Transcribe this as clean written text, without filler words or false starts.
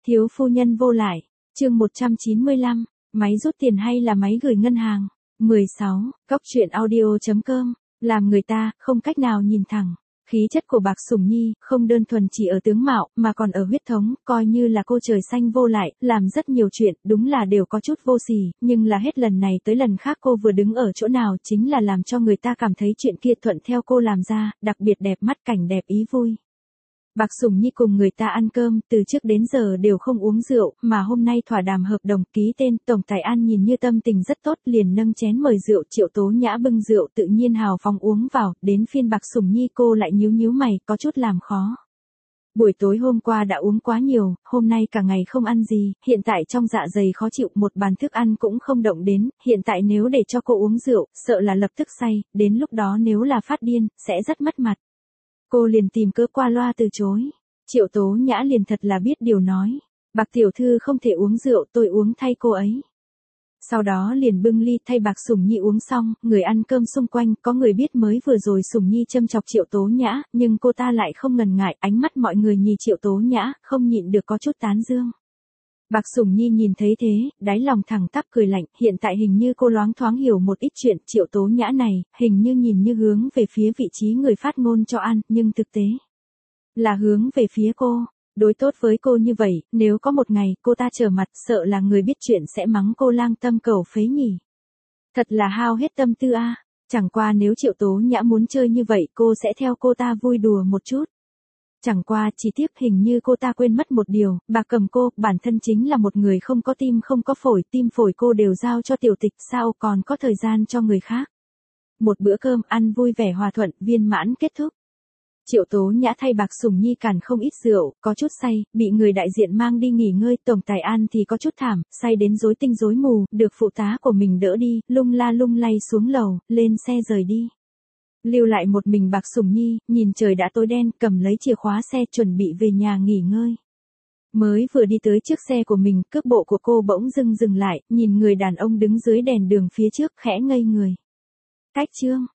Thiếu phu nhân vô lại, chương 195, máy rút tiền hay là máy gửi ngân hàng? 16, Cóc truyện audio.com, làm người ta không cách nào nhìn thẳng. Khí chất của Bạc Sủng Nhi không đơn thuần chỉ ở tướng mạo mà còn ở huyết thống, coi như là cô trời xanh vô lại, làm rất nhiều chuyện, đúng là đều có chút vô sỉ, nhưng là hết lần này tới lần khác cô vừa đứng ở chỗ nào chính là làm cho người ta cảm thấy chuyện kia thuận theo cô làm ra, đặc biệt đẹp mắt, cảnh đẹp ý vui. Bạc Sủng Nhi cùng người ta ăn cơm, từ trước đến giờ đều không uống rượu, mà hôm nay thỏa đàm hợp đồng ký tên, Tổng Tài An nhìn như tâm tình rất tốt, liền nâng chén mời rượu, Triệu Tố Nhã bưng rượu tự nhiên hào phóng uống vào, đến phiên Bạc Sủng Nhi cô lại nhíu nhíu mày, có chút làm khó. Buổi tối hôm qua đã uống quá nhiều, hôm nay cả ngày không ăn gì, hiện tại trong dạ dày khó chịu, một bàn thức ăn cũng không động đến, hiện tại nếu để cho cô uống rượu, sợ là lập tức say, đến lúc đó nếu là phát điên, sẽ rất mất mặt. Cô liền tìm cớ qua loa từ chối. Triệu Tố Nhã liền thật là biết điều nói. Bạc tiểu thư không thể uống rượu, tôi uống thay cô ấy. Sau đó liền bưng ly thay Bạc Sủng Nhi uống xong, người ăn cơm xung quanh có người biết mới vừa rồi Sủng Nhi châm chọc Triệu Tố Nhã, nhưng cô ta lại không ngần ngại, ánh mắt mọi người nhìn Triệu Tố Nhã, không nhịn được có chút tán dương. Bạc Sủng Nhi nhìn thấy thế, đáy lòng thẳng tắp cười lạnh, hiện tại hình như cô loáng thoáng hiểu một ít chuyện, Triệu Tố Nhã này, hình như nhìn như hướng về phía vị trí người phát ngôn cho ăn, nhưng thực tế là hướng về phía cô, đối tốt với cô như vậy, nếu có một ngày cô ta trở mặt, sợ là người biết chuyện sẽ mắng cô lang tâm cầu phế nhỉ. Thật là hao hết tâm tư a. Chẳng qua nếu Triệu Tố Nhã muốn chơi như vậy, cô sẽ theo cô ta vui đùa một chút. Chẳng qua chỉ tiếc hình như cô ta quên mất một điều, bà cầm cô, bản thân chính là một người không có tim không có phổi, tim phổi cô đều giao cho Tiểu Tịch, sao còn có thời gian cho người khác. Một bữa cơm ăn vui vẻ hòa thuận, viên mãn kết thúc. Triệu Tố Nhã thay Bạc Sủng Nhi cản không ít rượu, có chút say, bị người đại diện mang đi nghỉ ngơi, Tổng Tài An thì có chút thảm, say đến rối tinh rối mù, được phụ tá của mình đỡ đi, lung la lung lay xuống lầu, lên xe rời đi. Lưu lại một mình Bạc Sủng Nhi, nhìn trời đã tối đen, cầm lấy chìa khóa xe chuẩn bị về nhà nghỉ ngơi. Mới vừa đi tới trước xe của mình, cước bộ của cô bỗng dừng lại, nhìn người đàn ông đứng dưới đèn đường phía trước khẽ ngây người. Cách chương